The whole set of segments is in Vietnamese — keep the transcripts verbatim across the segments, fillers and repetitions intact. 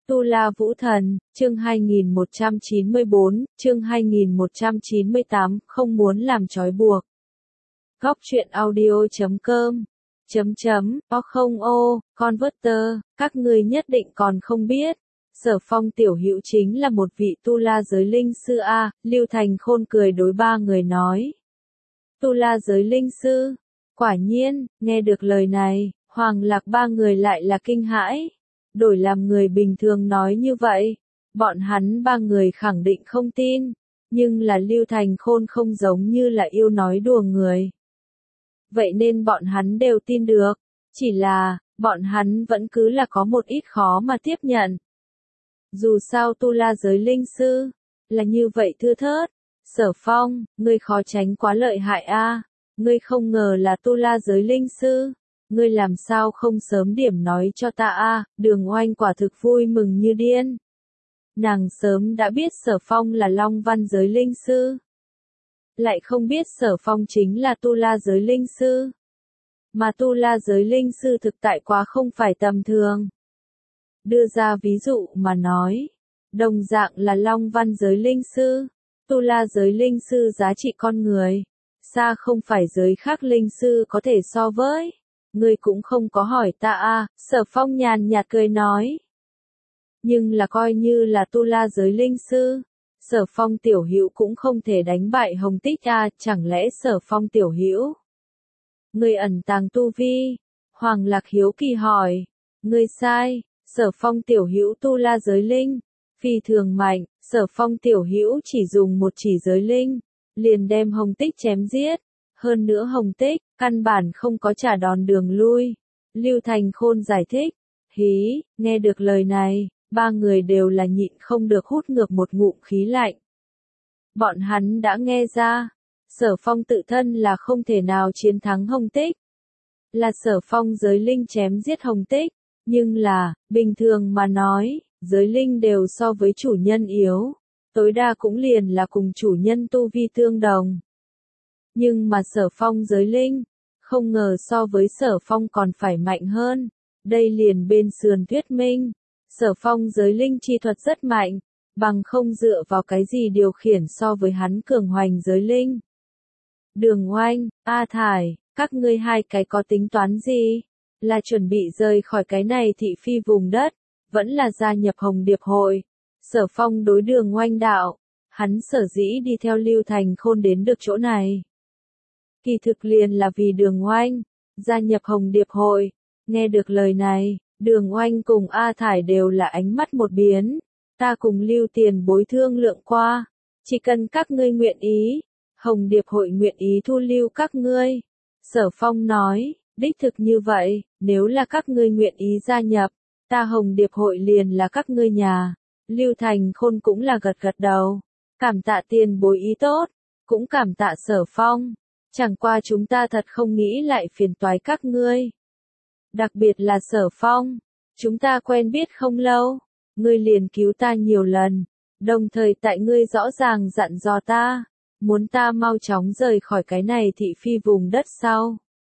Tu La Vũ Thần, chương hai nghìn một trăm chín mươi bốn, chương hai nghìn một trăm chín mươi tám, không muốn làm trói buộc. Góc truyện audio chấm com, chấm chấm, o không ô, Converter, các ngươi nhất định còn không biết. Sở Phong tiểu hữu chính là một vị Tu La giới linh sư a, Lưu Thành Khôn cười đối ba người nói. Tu La giới linh sư, quả nhiên, nghe được lời này, Hoàng Lạc ba người lại là kinh hãi. Đổi làm người bình thường nói như vậy, bọn hắn ba người khẳng định không tin, nhưng là Lưu Thành Khôn không giống như là yêu nói đùa người. Vậy nên bọn hắn đều tin được, chỉ là, bọn hắn vẫn cứ là có một ít khó mà tiếp nhận. Dù sao Tu La giới linh sư, là như vậy thưa thớt. Sở Phong, ngươi khó tránh quá lợi hại a, ngươi không ngờ là Tu La giới linh sư. Ngươi làm sao không sớm điểm nói cho ta a? Đường Oanh quả thực vui mừng như điên. Nàng sớm đã biết Sở Phong là Long Văn giới linh sư. Lại không biết Sở Phong chính là Tu La giới linh sư. Mà Tu La giới linh sư thực tại quá không phải tầm thường. Đưa ra ví dụ mà nói, đồng dạng là Long Văn giới linh sư, Tu La giới linh sư giá trị con người, xa không phải giới khác linh sư có thể so với. Ngươi cũng không có hỏi ta a, Sở Phong nhàn nhạt cười nói. Nhưng là coi như là Tu La giới linh sư, Sở Phong tiểu hữu cũng không thể đánh bại Hồng Tích a, chẳng lẽ Sở Phong tiểu hữu? Ngươi ẩn tàng tu vi? Hoàng Lạc hiếu kỳ hỏi. Ngươi sai, Sở Phong tiểu hữu Tu La giới linh, phi thường mạnh, Sở Phong tiểu hữu chỉ dùng một chỉ giới linh, liền đem Hồng Tích chém giết. Hơn nữa Hồng Tích, căn bản không có trả đòn đường lui. Lưu Thành Khôn giải thích. Hí, nghe được lời này, ba người đều là nhịn không được hút ngược một ngụm khí lạnh. Bọn hắn đã nghe ra, Sở Phong tự thân là không thể nào chiến thắng Hồng Tích. Là Sở Phong giới linh chém giết Hồng Tích, nhưng là, bình thường mà nói, giới linh đều so với chủ nhân yếu, tối đa cũng liền là cùng chủ nhân tu vi tương đồng. Nhưng mà Sở Phong giới linh, không ngờ so với Sở Phong còn phải mạnh hơn. Đây liền bên sườn thuyết minh, Sở Phong giới linh chi thuật rất mạnh, bằng không dựa vào cái gì điều khiển so với hắn cường hoành giới linh. Đường Oanh, A Thải, các ngươi hai cái có tính toán gì? Là chuẩn bị rời khỏi cái này thị phi vùng đất, vẫn là gia nhập Hồng Điệp hội? Sở Phong đối Đường Oanh đạo, hắn sở dĩ đi theo Lưu Thành Khôn đến được chỗ này. Kỳ thực liền là vì Đường Oanh, gia nhập Hồng Điệp hội. Nghe được lời này, Đường Oanh cùng A Thải đều là ánh mắt một biến. Ta cùng Lưu tiền bối thương lượng qua, chỉ cần các ngươi nguyện ý, Hồng Điệp hội nguyện ý thu lưu các ngươi. Sở Phong nói, đích thực như vậy, nếu là các ngươi nguyện ý gia nhập, ta Hồng Điệp hội liền là các ngươi nhà. Lưu Thành Khôn cũng là gật gật đầu, cảm tạ tiền bối ý tốt, cũng cảm tạ Sở Phong. Chẳng qua chúng ta thật không nghĩ lại phiền toái các ngươi. Đặc biệt là Sở Phong, chúng ta quen biết không lâu, ngươi liền cứu ta nhiều lần, đồng thời tại ngươi rõ ràng dặn dò ta, muốn ta mau chóng rời khỏi cái này thị phi vùng đất sau.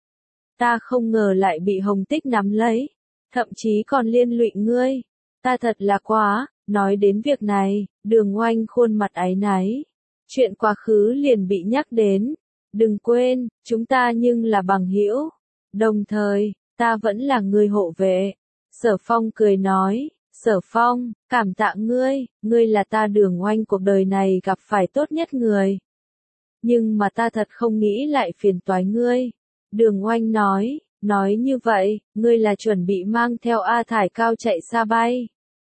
Ta không ngờ lại bị Hồng Tích nắm lấy, thậm chí còn liên lụy ngươi, ta thật là quá. Nói đến việc này, Đường Oanh khuôn mặt áy náy, chuyện quá khứ liền bị nhắc đến. Đừng quên, chúng ta nhưng là bằng hữu. Đồng thời, ta vẫn là người hộ vệ. Sở Phong cười nói, Sở Phong, cảm tạ ngươi, ngươi là ta Đường Oanh cuộc đời này gặp phải tốt nhất người. Nhưng mà ta thật không nghĩ lại phiền toái ngươi. Đường Oanh nói, nói như vậy, ngươi là chuẩn bị mang theo A Thải cao chạy xa bay.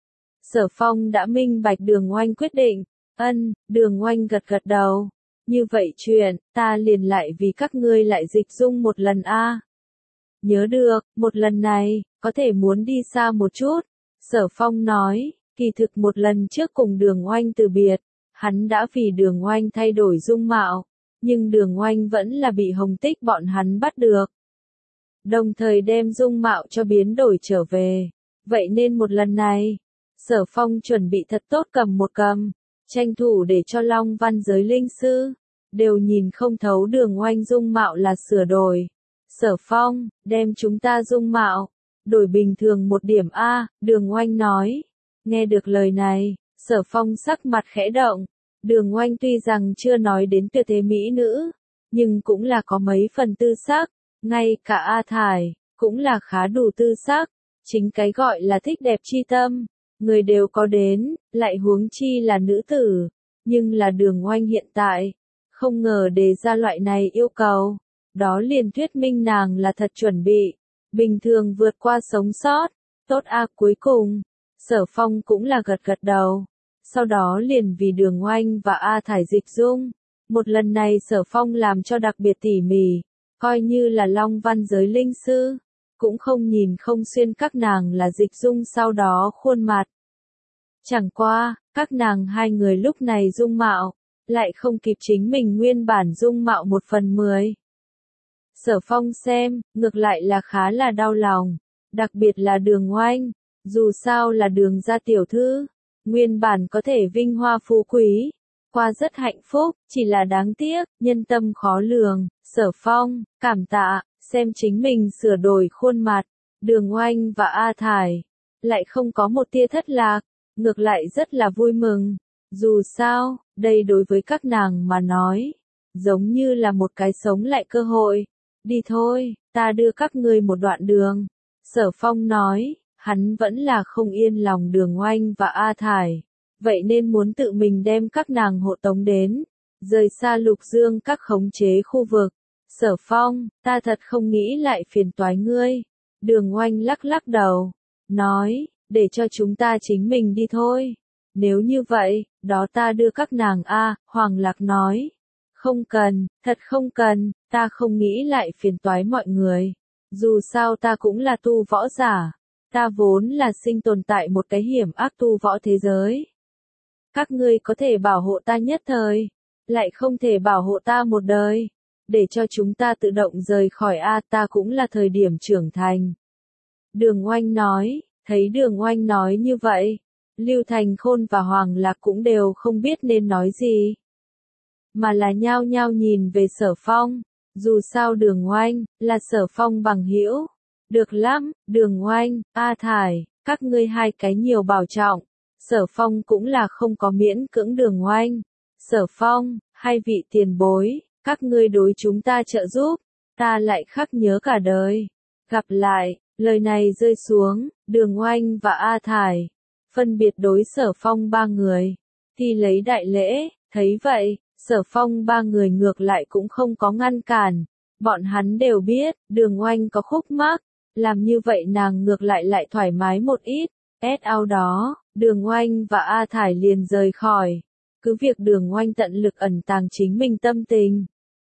Sở Phong đã minh bạch Đường Oanh quyết định, ân, Đường Oanh gật gật đầu. Như vậy chuyện, ta liền lại vì các ngươi lại dịch dung một lần a. Nhớ được, một lần này, có thể muốn đi xa một chút. Sở Phong nói, kỳ thực một lần trước cùng Đường Oanh từ biệt, hắn đã vì Đường Oanh thay đổi dung mạo, nhưng Đường Oanh vẫn là bị Hồng Tích bọn hắn bắt được. Đồng thời đem dung mạo cho biến đổi trở về. Vậy nên một lần này, Sở Phong chuẩn bị thật tốt cầm một cầm. Tranh thủ để cho Long Văn giới linh sư, đều nhìn không thấu Đường Oanh dung mạo là sửa đổi. Sở Phong, đem chúng ta dung mạo, đổi bình thường một điểm a, Đường Oanh nói. Nghe được lời này, Sở Phong sắc mặt khẽ động. Đường Oanh tuy rằng chưa nói đến tuyệt thế mỹ nữ, nhưng cũng là có mấy phần tư sắc, ngay cả A Thải, cũng là khá đủ tư sắc, chính cái gọi là thích đẹp chi tâm, người đều có đến, lại huống chi là nữ tử, nhưng là Đường Oanh hiện tại, không ngờ đề ra loại này yêu cầu, đó liền thuyết minh nàng là thật chuẩn bị, bình thường vượt qua sống sót, tốt a. Cuối cùng, Sở Phong cũng là gật gật đầu, sau đó liền vì Đường Oanh và A Thải dịch dung, một lần này Sở Phong làm cho đặc biệt tỉ mỉ, coi như là Long Văn giới linh sư, cũng không nhìn không xuyên các nàng là dịch dung sau đó khuôn mặt. Chẳng qua, các nàng hai người lúc này dung mạo, lại không kịp chính mình nguyên bản dung mạo một phần mười. Sở Phong xem, ngược lại là khá là đau lòng, đặc biệt là Đường Oanh, dù sao là Đường gia tiểu thư, nguyên bản có thể vinh hoa phú quý, qua rất hạnh phúc, chỉ là đáng tiếc, nhân tâm khó lường. Sở Phong, cảm tạ, xem chính mình sửa đổi khuôn mặt, Đường Oanh và A Thải, lại không có một tia thất lạc, ngược lại rất là vui mừng. Dù sao, đây đối với các nàng mà nói, giống như là một cái sống lại cơ hội. Đi thôi, ta đưa các ngươi một đoạn đường. Sở Phong nói, hắn vẫn là không yên lòng Đường Oanh và A Thải, vậy nên muốn tự mình đem các nàng hộ tống đến, rời xa Lục Dương các khống chế khu vực. Sở Phong, ta thật không nghĩ lại phiền toái ngươi. Đường Oanh lắc lắc đầu, nói, để cho chúng ta chính mình đi thôi. Nếu như vậy, đó ta đưa các nàng a. Hoàng Lạc nói, không cần, thật không cần, ta không nghĩ lại phiền toái mọi người. Dù sao ta cũng là tu võ giả, ta vốn là sinh tồn tại một cái hiểm ác tu võ thế giới. Các ngươi có thể bảo hộ ta nhất thời, lại không thể bảo hộ ta một đời. Để cho chúng ta tự động rời khỏi A, ta cũng là thời điểm trưởng thành. Đường Oanh nói, thấy Đường Oanh nói như vậy, Lưu Thành Khôn và Hoàng Lạc cũng đều không biết nên nói gì, mà là nhao nhao nhìn về Sở Phong, dù sao Đường Oanh, là Sở Phong bằng hữu. Được lắm, Đường Oanh, A Thải, các ngươi hai cái nhiều bảo trọng. Sở Phong cũng là không có miễn cưỡng Đường Oanh. Sở Phong, hai vị tiền bối, các ngươi đối chúng ta trợ giúp, ta lại khắc nhớ cả đời. Gặp lại, lời này rơi xuống, Đường Oanh và A Thải, phân biệt đối Sở Phong ba người, thì lấy đại lễ, thấy vậy, Sở Phong ba người ngược lại cũng không có ngăn cản, bọn hắn đều biết, Đường Oanh có khúc mắc, làm như vậy nàng ngược lại lại thoải mái một ít, sau đó, Đường Oanh và A Thải liền rời khỏi, cứ việc Đường Oanh tận lực ẩn tàng chính mình tâm tình.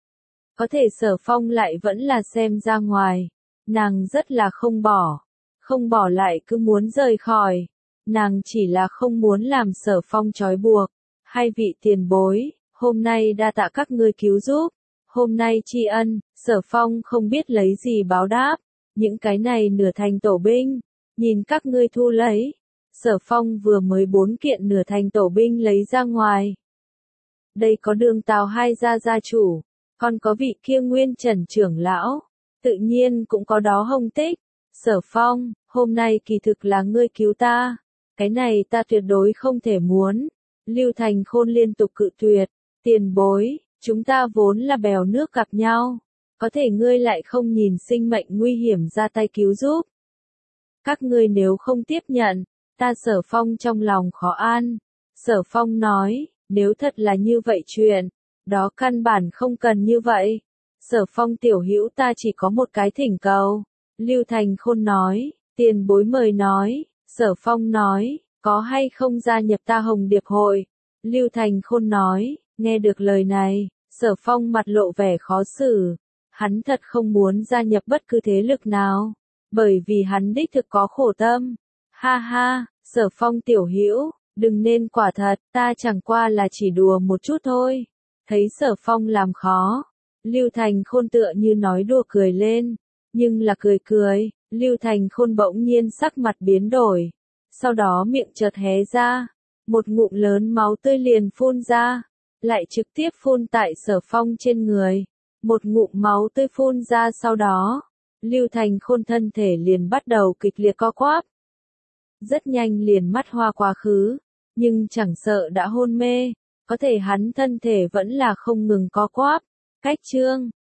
Có thể Sở Phong lại vẫn là xem ra ngoài, nàng rất là không bỏ, không bỏ lại cứ muốn rời khỏi, nàng chỉ là không muốn làm Sở Phong trói buộc. Hai vị tiền bối, hôm nay đa tạ các ngươi cứu giúp, hôm nay tri ân, Sở Phong không biết lấy gì báo đáp, những cái này nửa thành tổ binh, nhìn các ngươi thu lấy. Sở Phong vừa mới bốn kiện nửa thành tổ binh lấy ra ngoài. Đây có Đường Tào hai gia gia chủ, còn có vị kia Nguyên Trần trưởng lão, tự nhiên cũng có đó Hồng Tích. Sở Phong, hôm nay kỳ thực là ngươi cứu ta, cái này ta tuyệt đối không thể muốn. Lưu Thành Khôn liên tục cự tuyệt, tiền bối, chúng ta vốn là bèo nước gặp nhau, có thể ngươi lại không nhìn sinh mệnh nguy hiểm ra tay cứu giúp. Các ngươi nếu không tiếp nhận, ta Sở Phong trong lòng khó an. Sở Phong nói, nếu thật là như vậy chuyện, đó căn bản không cần như vậy. Sở Phong tiểu hữu ta chỉ có một cái thỉnh cầu. Lưu Thành Khôn nói, tiền bối mời nói. Sở Phong nói, có hay không gia nhập ta Hồng Điệp hội? Lưu Thành Khôn nói, nghe được lời này, Sở Phong mặt lộ vẻ khó xử. Hắn thật không muốn gia nhập bất cứ thế lực nào, bởi vì hắn đích thực có khổ tâm. Ha ha, Sở Phong tiểu hữu, đừng nên quả thật, ta chẳng qua là chỉ đùa một chút thôi. Thấy Sở Phong làm khó, Lưu Thành Khôn tựa như nói đùa cười lên, nhưng là cười cười, Lưu Thành Khôn bỗng nhiên sắc mặt biến đổi, sau đó miệng chợt hé ra, một ngụm lớn máu tươi liền phun ra, lại trực tiếp phun tại Sở Phong trên người, một ngụm máu tươi phun ra sau đó, Lưu Thành Khôn thân thể liền bắt đầu kịch liệt co quắp. rất nhanh liền mắt hoa quá khứ, nhưng chẳng sợ đã hôn mê, có thể hắn thân thể vẫn là không ngừng co quắp. Cách chương